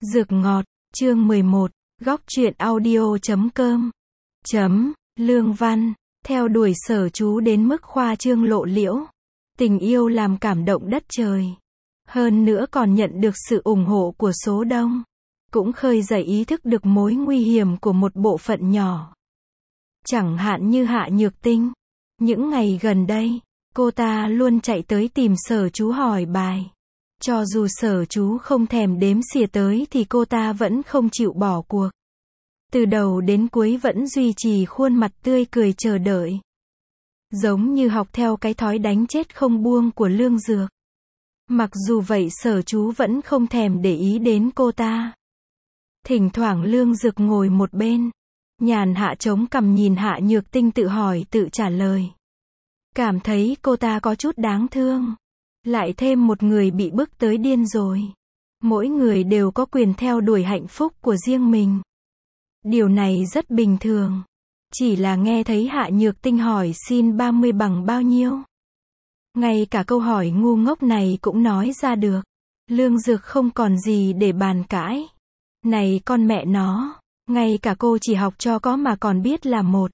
Dược ngọt, chương 11, góc truyện audio.com. Lương Văn, theo đuổi Sở Chú đến mức khoa trương lộ liễu. Tình yêu làm cảm động đất trời. Hơn nữa còn nhận được sự ủng hộ của số đông. Cũng khơi dậy ý thức được mối nguy hiểm của một bộ phận nhỏ. Chẳng hạn như Hạ Nhược Tinh. Những ngày gần đây, cô ta luôn chạy tới tìm Sở Chú hỏi bài. Cho dù Sở Chú không thèm đếm xỉa tới thì cô ta vẫn không chịu bỏ cuộc. Từ đầu đến cuối vẫn duy trì khuôn mặt tươi cười chờ đợi. Giống như học theo cái thói đánh chết không buông của Lương Dược. Mặc dù vậy Sở Chú vẫn không thèm để ý đến cô ta. Thỉnh thoảng Lương Dược ngồi một bên. Nhàn hạ chống cằm nhìn Hạ Nhược Tinh tự hỏi tự trả lời. Cảm thấy cô ta có chút đáng thương. Lại thêm một người bị bức tới điên rồi. Mỗi người đều có quyền theo đuổi hạnh phúc của riêng mình. Điều này rất bình thường. Chỉ là nghe thấy Hạ Nhược Tinh hỏi xin 30 bằng bao nhiêu. Ngay cả câu hỏi ngu ngốc này cũng nói ra được. Lương Dược không còn gì để bàn cãi. Này con mẹ nó, ngay cả cô chỉ học cho có mà còn biết là 1,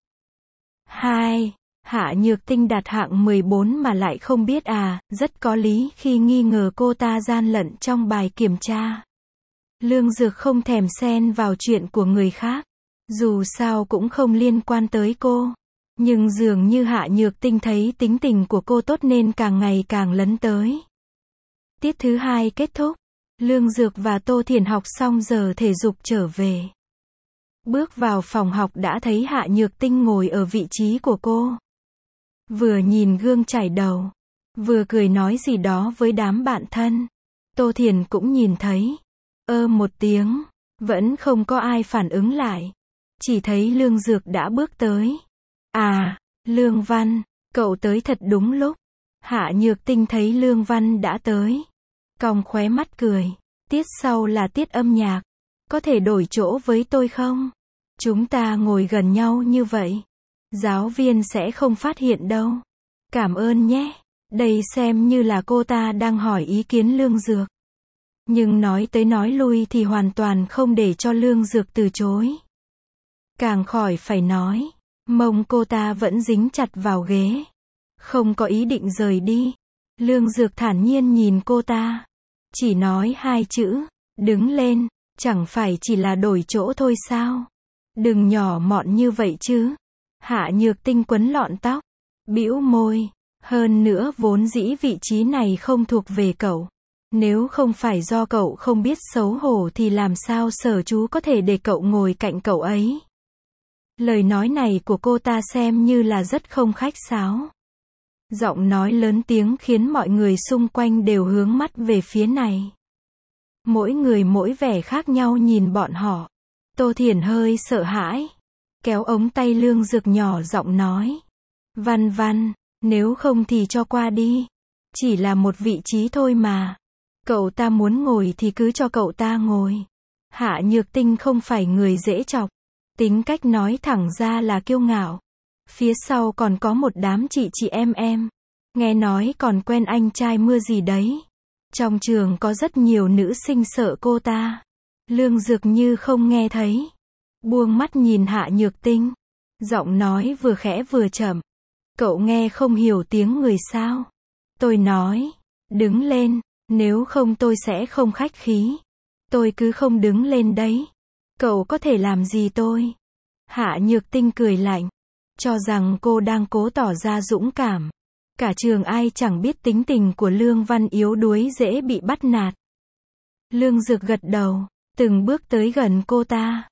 2. Hạ Nhược Tinh đạt hạng 14 mà lại không biết à, rất có lý khi nghi ngờ cô ta gian lận trong bài kiểm tra. Lương Dược không thèm xen vào chuyện của người khác. Dù sao cũng không liên quan tới cô. Nhưng dường như Hạ Nhược Tinh thấy tính tình của cô tốt nên càng ngày càng lấn tới. Tiết thứ 2 kết thúc. Lương Dược và Tô Thiển học xong giờ thể dục trở về. Bước vào phòng học đã thấy Hạ Nhược Tinh ngồi ở vị trí của cô. Vừa nhìn gương chải đầu, vừa cười nói gì đó với đám bạn thân. Tô Thiển cũng nhìn thấy. Một tiếng, vẫn không có ai phản ứng lại. Chỉ thấy Lương Dược đã bước tới. À, Lương Văn, cậu tới thật đúng lúc. Hạ Nhược Tinh thấy Lương Văn đã tới. Cong khóe mắt cười. Tiết sau là tiết âm nhạc. Có thể đổi chỗ với tôi không? Chúng ta ngồi gần nhau như vậy. Giáo viên sẽ không phát hiện đâu. Cảm ơn nhé. Đây xem như là cô ta đang hỏi ý kiến Lương Dược. Nhưng nói tới nói lui thì hoàn toàn không để cho Lương Dược từ chối. Càng khỏi phải nói. Mông cô ta vẫn dính chặt vào ghế. Không có ý định rời đi. Lương Dược thản nhiên nhìn cô ta. Chỉ nói 2 chữ. Đứng lên. Chẳng phải chỉ là đổi chỗ thôi sao? Đừng nhỏ mọn như vậy chứ. Hạ Nhược Tinh quấn lọn tóc. Bĩu môi. Hơn nữa vốn dĩ vị trí này không thuộc về cậu. Nếu không phải do cậu không biết xấu hổ thì làm sao Sở Chú có thể để cậu ngồi cạnh cậu ấy. Lời nói này của cô ta xem như là rất không khách sáo. Giọng nói lớn tiếng khiến mọi người xung quanh đều hướng mắt về phía này. Mỗi người mỗi vẻ khác nhau nhìn bọn họ. Tô Thiển hơi sợ hãi. Kéo ống tay Lương Dược nhỏ giọng nói. Văn Văn, nếu không thì cho qua đi. Chỉ là một vị trí thôi mà. Cậu ta muốn ngồi thì cứ cho cậu ta ngồi. Hạ Nhược Tinh không phải người dễ chọc. Tính cách nói thẳng ra là kiêu ngạo. Phía sau còn có một đám chị em. Nghe nói còn quen anh trai mưa gì đấy. Trong trường có rất nhiều nữ sinh sợ cô ta. Lương Dược như không nghe thấy. Buông mắt nhìn Hạ Nhược Tinh. Giọng nói vừa khẽ vừa chậm. Cậu nghe không hiểu tiếng người sao? Tôi nói. Đứng lên. Nếu không tôi sẽ không khách khí. Tôi cứ không đứng lên đấy. Cậu có thể làm gì tôi? Hạ Nhược Tinh cười lạnh. Cho rằng cô đang cố tỏ ra dũng cảm. Cả trường ai chẳng biết tính tình của Lương Văn yếu đuối dễ bị bắt nạt. Lương Dược gật đầu. Từng bước tới gần cô ta.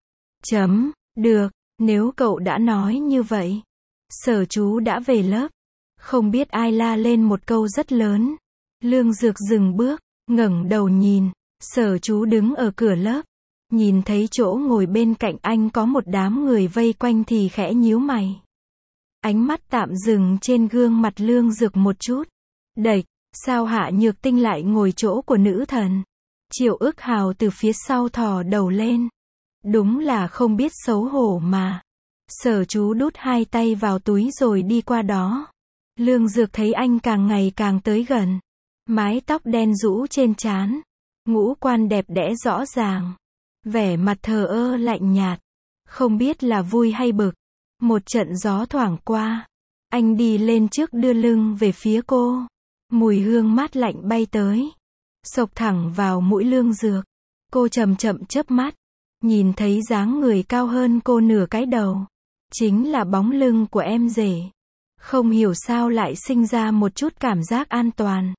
Được, nếu cậu đã nói như vậy. Sở Chú đã về lớp. Không biết ai la lên một câu rất lớn. Lương Dược dừng bước, ngẩng đầu nhìn. Sở Chú đứng ở cửa lớp. Nhìn thấy chỗ ngồi bên cạnh anh có một đám người vây quanh thì khẽ nhíu mày. Ánh mắt tạm dừng trên gương mặt Lương Dược một chút. Đẩy, sao Hạ Nhược Tinh lại ngồi chỗ của nữ thần? Triệu Ước Hào từ phía sau thò đầu lên. Đúng là không biết xấu hổ mà. Sở Chú đút 2 tay vào túi rồi đi qua đó. Lương Dược thấy anh càng ngày càng tới gần. Mái tóc đen rũ trên trán. Ngũ quan đẹp đẽ rõ ràng. vẻ mặt thờ ơ lạnh nhạt. Không biết là vui hay bực. Một trận gió thoảng qua. Anh đi lên trước đưa lưng về phía cô. Mùi hương mát lạnh bay tới. Xộc thẳng vào mũi Lương Dược. Cô chậm chậm chớp mắt. Nhìn thấy dáng người cao hơn cô nửa cái đầu. Chính là bóng lưng của em rể. Không hiểu sao lại sinh ra một chút cảm giác an toàn.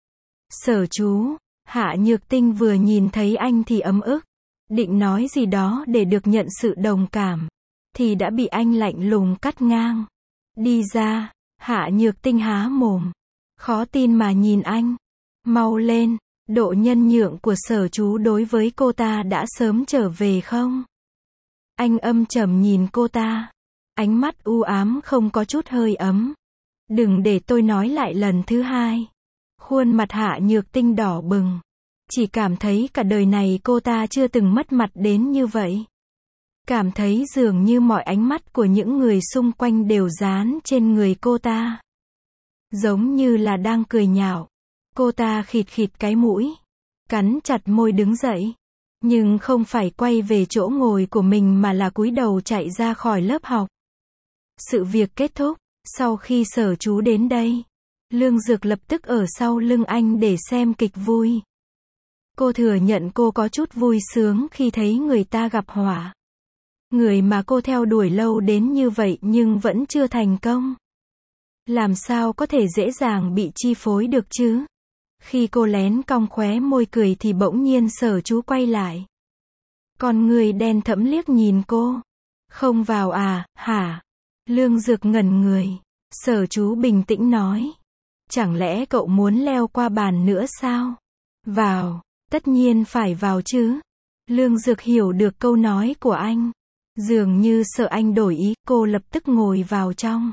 Sở Chú, Hạ Nhược Tinh vừa nhìn thấy anh thì ấm ức. Định nói gì đó để được nhận sự đồng cảm. Thì đã bị anh lạnh lùng cắt ngang. Đi ra, Hạ Nhược Tinh há mồm. Khó tin mà nhìn anh. Mau lên, độ nhân nhượng của Sở Chú đối với cô ta đã sớm trở về không? Anh âm trầm nhìn cô ta. Ánh mắt u ám không có chút hơi ấm. Đừng để tôi nói lại lần thứ hai. Khuôn mặt Hạ Nhược Tinh đỏ bừng. Chỉ cảm thấy cả đời này cô ta chưa từng mất mặt đến như vậy. Cảm thấy dường như mọi ánh mắt của những người xung quanh đều dán trên người cô ta. Giống như là đang cười nhạo. Cô ta khịt khịt cái mũi. Cắn chặt môi đứng dậy. Nhưng không phải quay về chỗ ngồi của mình mà là cúi đầu chạy ra khỏi lớp học. Sự việc kết thúc. Sau khi Sở Chú đến đây, Lương Dược lập tức ở sau lưng anh để xem kịch vui. Cô thừa nhận cô có chút vui sướng khi thấy người ta gặp họa. Người mà cô theo đuổi lâu đến như vậy nhưng vẫn chưa thành công. Làm sao có thể dễ dàng bị chi phối được chứ? Khi cô lén cong khóe môi cười thì bỗng nhiên Sở Chú quay lại. Con người đen thẫm liếc nhìn cô. Không vào à, hả? Lương Dược ngẩn người. Sở Chú bình tĩnh nói. Chẳng lẽ cậu muốn leo qua bàn nữa sao? Vào, tất nhiên phải vào chứ. Lương Dược hiểu được câu nói của anh. Dường như sợ anh đổi ý, cô lập tức ngồi vào trong.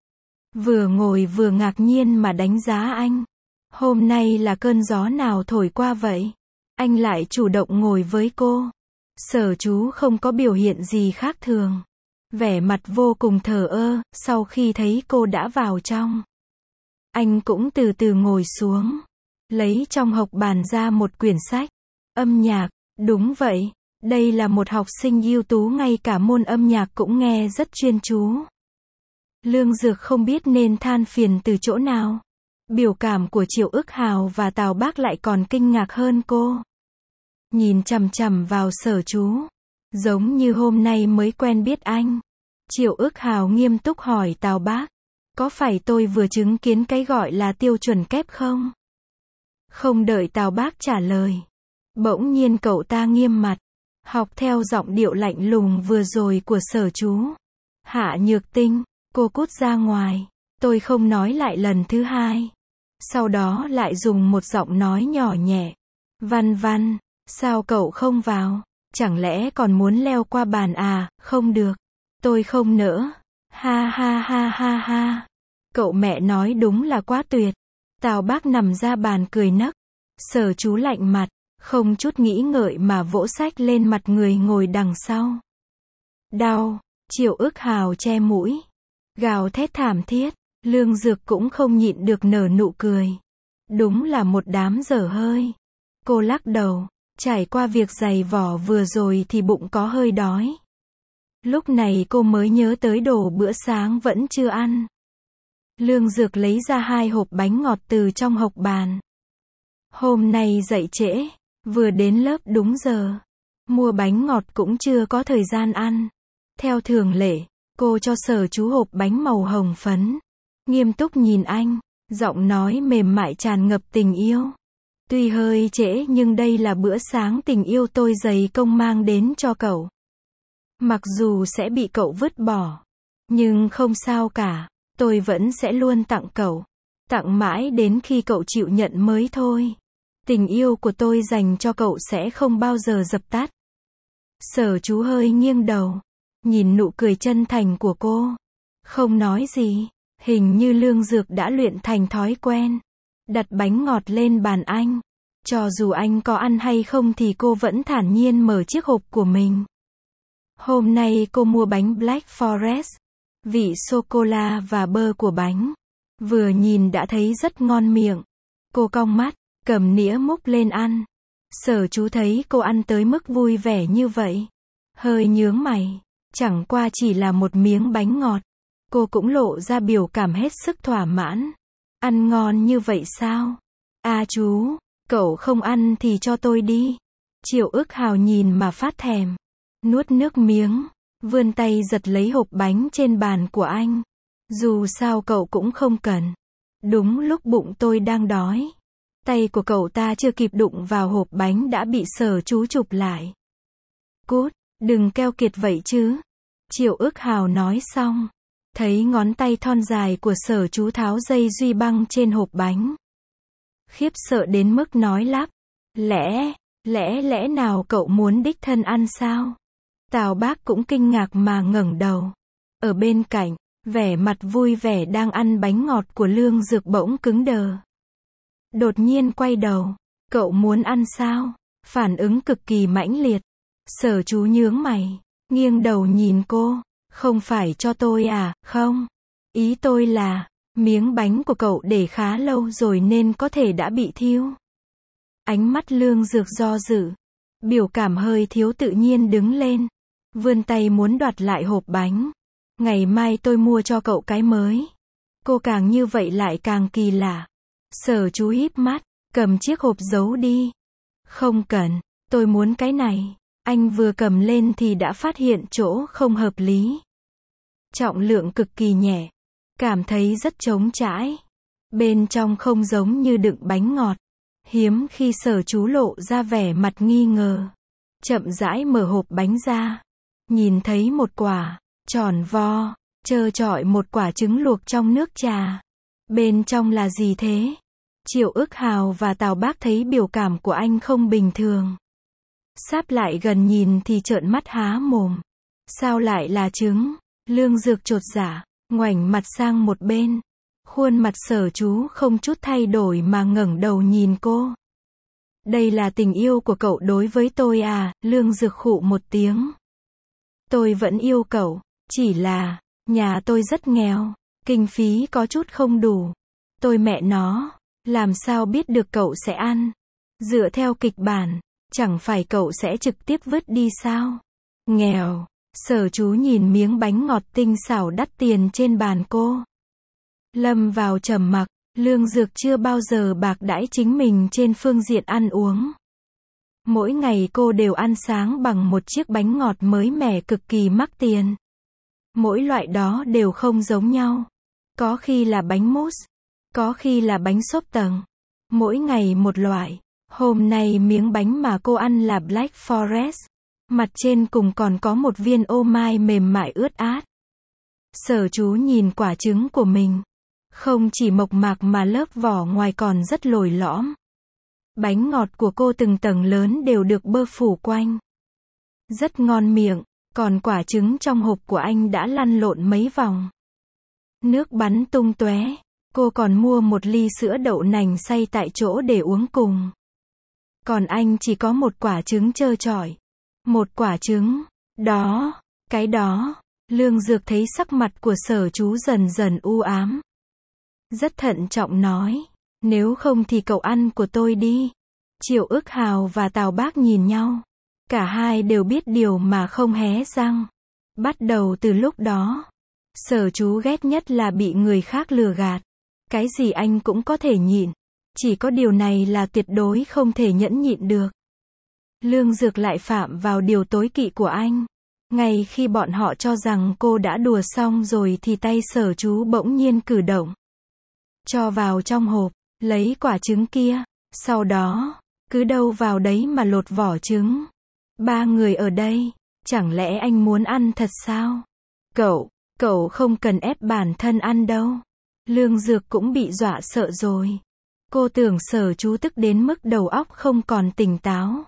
Vừa ngồi vừa ngạc nhiên mà đánh giá anh. Hôm nay là cơn gió nào thổi qua vậy? Anh lại chủ động ngồi với cô. Sở Chú không có biểu hiện gì khác thường. Vẻ mặt vô cùng thờ ơ, sau khi thấy cô đã vào trong. Anh cũng từ từ ngồi xuống. Lấy trong hộc bàn ra một quyển sách. Âm nhạc, đúng vậy. Đây là một học sinh ưu tú ngay cả môn âm nhạc cũng nghe rất chuyên chú. Lương Dược không biết nên than phiền từ chỗ nào. Biểu cảm của Triệu Ức Hào và Tào Bác lại còn kinh ngạc hơn cô. Nhìn chằm chằm vào Sở Chú. Giống như hôm nay mới quen biết anh. Triệu Ức Hào nghiêm túc hỏi Tào Bác. Có phải tôi vừa chứng kiến cái gọi là tiêu chuẩn kép không? Không đợi Tào Bác trả lời. Bỗng nhiên cậu ta nghiêm mặt. Học theo giọng điệu lạnh lùng vừa rồi của Sở Chú. Hạ Nhược Tinh, cô cút ra ngoài. Tôi không nói lại lần thứ hai. Sau đó lại dùng một giọng nói nhỏ nhẹ. Văn Văn, sao cậu không vào? Chẳng lẽ còn muốn leo qua bàn à? Không được. Tôi không nỡ. Ha ha ha ha ha. Cậu mẹ nói đúng là quá tuyệt. Tào Bác nằm ra bàn cười nấc. Sở Chú lạnh mặt, không chút nghĩ ngợi mà vỗ sách lên mặt người ngồi đằng sau. Đau. Triệu Ức Hào che mũi. Gào thét thảm thiết. Lương Dược cũng không nhịn được nở nụ cười. Đúng là một đám dở hơi. Cô lắc đầu. Trải qua việc giày vò vừa rồi thì bụng có hơi đói. Lúc này cô mới nhớ tới đồ bữa sáng vẫn chưa ăn. Lương Dược lấy ra 2 hộp bánh ngọt từ trong hộc bàn. Hôm nay dậy trễ, vừa đến lớp đúng giờ. Mua bánh ngọt cũng chưa có thời gian ăn. Theo thường lệ, cô cho Sở Chú hộp bánh màu hồng phấn. Nghiêm túc nhìn anh, giọng nói mềm mại tràn ngập tình yêu. Tuy hơi trễ nhưng đây là bữa sáng tình yêu tôi dày công mang đến cho cậu. Mặc dù sẽ bị cậu vứt bỏ, nhưng không sao cả, tôi vẫn sẽ luôn tặng cậu. Tặng mãi đến khi cậu chịu nhận mới thôi. Tình yêu của tôi dành cho cậu sẽ không bao giờ dập tắt. Sở Chú hơi nghiêng đầu, nhìn nụ cười chân thành của cô. Không nói gì, hình như Lương Dược đã luyện thành thói quen. Đặt bánh ngọt lên bàn anh. Cho dù anh có ăn hay không thì cô vẫn thản nhiên mở chiếc hộp của mình. Hôm nay cô mua bánh Black Forest. Vị sô-cô-la và bơ của bánh. Vừa nhìn đã thấy rất ngon miệng. Cô cong mắt, cầm nĩa múc lên ăn. Sở chú thấy cô ăn tới mức vui vẻ như vậy. Hơi nhướng mày. Chẳng qua chỉ là một miếng bánh ngọt. Cô cũng lộ ra biểu cảm hết sức thỏa mãn. Ăn ngon như vậy sao? À chú, cậu không ăn thì cho tôi đi. Triệu Ước Hào nhìn mà phát thèm. Nuốt nước miếng, vươn tay giật lấy hộp bánh trên bàn của anh. Dù sao cậu cũng không cần. Đúng lúc bụng tôi đang đói. Tay của cậu ta chưa kịp đụng vào hộp bánh đã bị Sở chú chụp lại. Cút, đừng keo kiệt vậy chứ. Triệu Ước Hào nói xong. Thấy ngón tay thon dài của Sở chú tháo dây duy băng trên hộp bánh. Khiếp sợ đến mức nói lắp. Lẽ nào cậu muốn đích thân ăn sao? Tào Bác cũng kinh ngạc mà ngẩng đầu. Ở bên cạnh, vẻ mặt vui vẻ đang ăn bánh ngọt của Lương Dược bỗng cứng đờ. Đột nhiên quay đầu. Cậu muốn ăn sao? Phản ứng cực kỳ mãnh liệt. Sở chú nhướng mày, nghiêng đầu nhìn cô. Không phải cho tôi à, không? Ý tôi là, miếng bánh của cậu để khá lâu rồi nên có thể đã bị thiêu. Ánh mắt Lương Dược do dự. Biểu cảm hơi thiếu tự nhiên đứng lên. Vươn tay muốn đoạt lại hộp bánh. Ngày mai tôi mua cho cậu cái mới. Cô càng như vậy lại càng kỳ lạ. Sở chú híp mắt, cầm chiếc hộp giấu đi. Không cần, tôi muốn cái này. Anh vừa cầm lên thì đã phát hiện chỗ không hợp lý. Trọng lượng cực kỳ nhẹ. Cảm thấy rất trống trải. Bên trong không giống như đựng bánh ngọt. Hiếm khi Sở chú lộ ra vẻ mặt nghi ngờ. Chậm rãi mở hộp bánh ra. Nhìn thấy một quả, tròn vo, trơ trọi một quả trứng luộc trong nước trà. Bên trong là gì thế? Triệu Ước Hào và Tào Bác thấy biểu cảm của anh không bình thường. Sáp lại gần nhìn thì trợn mắt há mồm. Sao lại là trứng? Lương Dược chột dạ, ngoảnh mặt sang một bên. Khuôn mặt Sở chú không chút thay đổi mà ngẩng đầu nhìn cô. Đây là tình yêu của cậu đối với tôi à? Lương Dược khụ một tiếng. Tôi vẫn yêu cậu, chỉ là, nhà tôi rất nghèo, kinh phí có chút không đủ. Tôi mẹ nó, làm sao biết được cậu sẽ ăn? Dựa theo kịch bản, chẳng phải cậu sẽ trực tiếp vứt đi sao? Nghèo. Sở chú nhìn miếng bánh ngọt tinh xảo đắt tiền trên bàn cô. Lâm vào trầm mặc. Lương Dược chưa bao giờ bạc đãi chính mình trên phương diện ăn uống. Mỗi ngày cô đều ăn sáng bằng một chiếc bánh ngọt mới mẻ cực kỳ mắc tiền. Mỗi loại đó đều không giống nhau. Có khi là bánh mousse, có khi là bánh xốp tầng. Mỗi ngày một loại. Hôm nay miếng bánh mà cô ăn là Black Forest. Mặt trên cùng còn có một viên ô mai mềm mại ướt át. Sở chú nhìn quả trứng của mình. Không chỉ mộc mạc mà lớp vỏ ngoài còn rất lồi lõm. Bánh ngọt của cô từng tầng lớn đều được bơ phủ quanh. Rất ngon miệng, còn quả trứng trong hộp của anh đã lăn lộn mấy vòng. Nước bắn tung tóe. Cô còn mua một ly sữa đậu nành xay tại chỗ để uống cùng. Còn anh chỉ có một quả trứng trơ trọi. Một quả trứng. Đó, cái đó. Lương Dược thấy sắc mặt của Sở chú dần dần u ám. Rất thận trọng nói. Nếu không thì cậu ăn của tôi đi. Triệu Ước Hào và Tào Bác nhìn nhau. Cả hai đều biết điều mà không hé răng. Bắt đầu từ lúc đó, Sở chú ghét nhất là bị người khác lừa gạt. Cái gì anh cũng có thể nhịn. Chỉ có điều này là tuyệt đối không thể nhẫn nhịn được. Lương Dược lại phạm vào điều tối kỵ của anh. Ngay khi bọn họ cho rằng cô đã đùa xong rồi thì tay Sở chú bỗng nhiên cử động. Cho vào trong hộp, lấy quả trứng kia. Sau đó, cứ đâu vào đấy mà lột vỏ trứng. 3 người ở đây, chẳng lẽ anh muốn ăn thật sao? Cậu không cần ép bản thân ăn đâu. Lương Dược cũng bị dọa sợ rồi. Cô tưởng Sở chú tức đến mức đầu óc không còn tỉnh táo.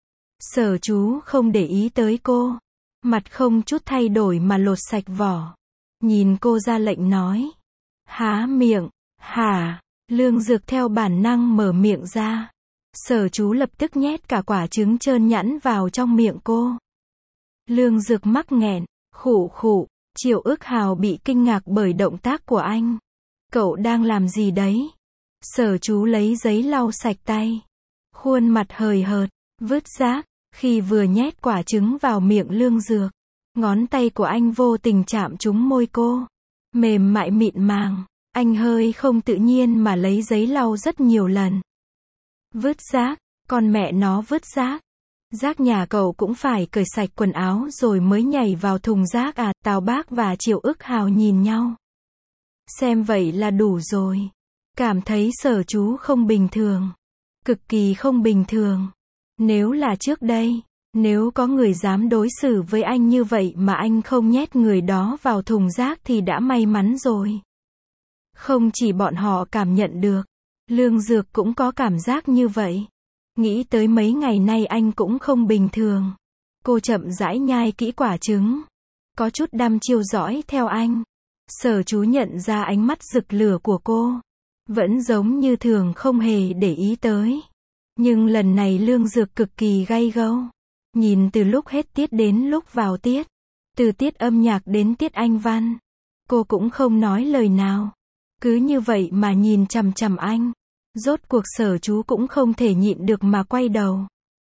Sở chú không để ý tới cô. Mặt không chút thay đổi mà lột sạch vỏ. Nhìn cô ra lệnh nói. Há miệng. Hả? Lương Dược theo bản năng mở miệng ra. Sở chú lập tức nhét cả quả trứng trơn nhẵn vào trong miệng cô. Lương Dược mắc nghẹn, khụ khụ. Triệu Ước Hào bị kinh ngạc bởi động tác của anh. Cậu đang làm gì đấy? Sở chú lấy giấy lau sạch tay. khuôn mặt hời hợt, vứt rác, khi vừa nhét quả trứng vào miệng Lương Dược. Ngón tay của anh vô tình chạm trúng môi cô. Mềm mại mịn màng, anh hơi không tự nhiên mà lấy giấy lau rất nhiều lần. Vứt rác, con mẹ nó vứt rác. Rác nhà cậu cũng phải cởi sạch quần áo rồi mới nhảy vào thùng rác à, Tào Bác và Triệu Ức Hào nhìn nhau. Xem vậy là đủ rồi. Cảm thấy Sở Chú không bình thường. Cực kỳ không bình thường. Nếu là trước đây, nếu có người dám đối xử với anh như vậy mà anh không nhét người đó vào thùng rác thì đã may mắn rồi. Không chỉ bọn họ cảm nhận được, Lương Dược cũng có cảm giác như vậy. Nghĩ tới mấy ngày nay anh cũng không bình thường. Cô chậm rãi nhai kỹ quả trứng. Có chút đăm chiêu dõi theo anh. Sở Chú nhận ra ánh mắt rực lửa của cô. Vẫn giống như thường không hề để ý tới. Nhưng lần này Lương Dược cực kỳ gay gâu. Nhìn từ lúc hết tiết đến lúc vào tiết. Từ tiết âm nhạc đến tiết Anh văn. Cô cũng không nói lời nào. Cứ như vậy mà nhìn chằm chằm anh. Rốt cuộc Sở Chú cũng không thể nhịn được mà quay đầu.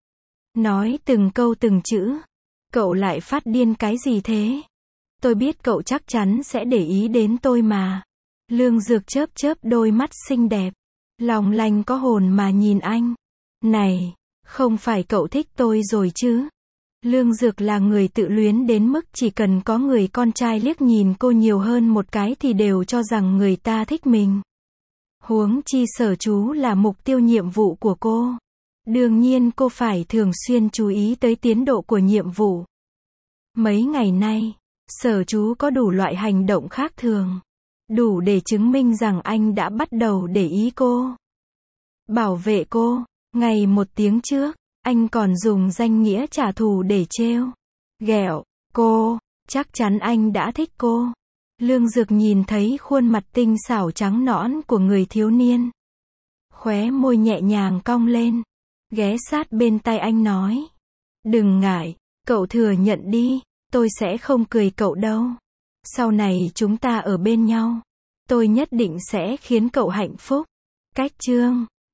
Nói từng câu từng chữ. Cậu lại phát điên cái gì thế? Tôi biết cậu chắc chắn sẽ để ý đến tôi mà. Lương Dược chớp chớp đôi mắt xinh đẹp. Lòng lành có hồn mà nhìn anh. Này, không phải cậu thích tôi rồi chứ? Lương Dược là người tự luyến đến mức chỉ cần có người con trai liếc nhìn cô nhiều hơn một cái thì đều cho rằng người ta thích mình. Huống chi Sở Chú là mục tiêu nhiệm vụ của cô. Đương nhiên cô phải thường xuyên chú ý tới tiến độ của nhiệm vụ. Mấy ngày nay, Sở Chú có đủ loại hành động khác thường. Đủ để chứng minh rằng anh đã bắt đầu để ý cô. Bảo vệ cô. Ngày một tiếng trước, anh còn dùng danh nghĩa trả thù để trêu ghẹo cô. Chắc chắn anh đã thích cô. Lương Dược nhìn thấy khuôn mặt tinh xảo trắng nõn của người thiếu niên. Khóe môi nhẹ nhàng cong lên. Ghé sát bên tai anh nói. Đừng ngại, cậu thừa nhận đi, tôi sẽ không cười cậu đâu. Sau này chúng ta ở bên nhau. Tôi nhất định sẽ khiến cậu hạnh phúc. Cách chương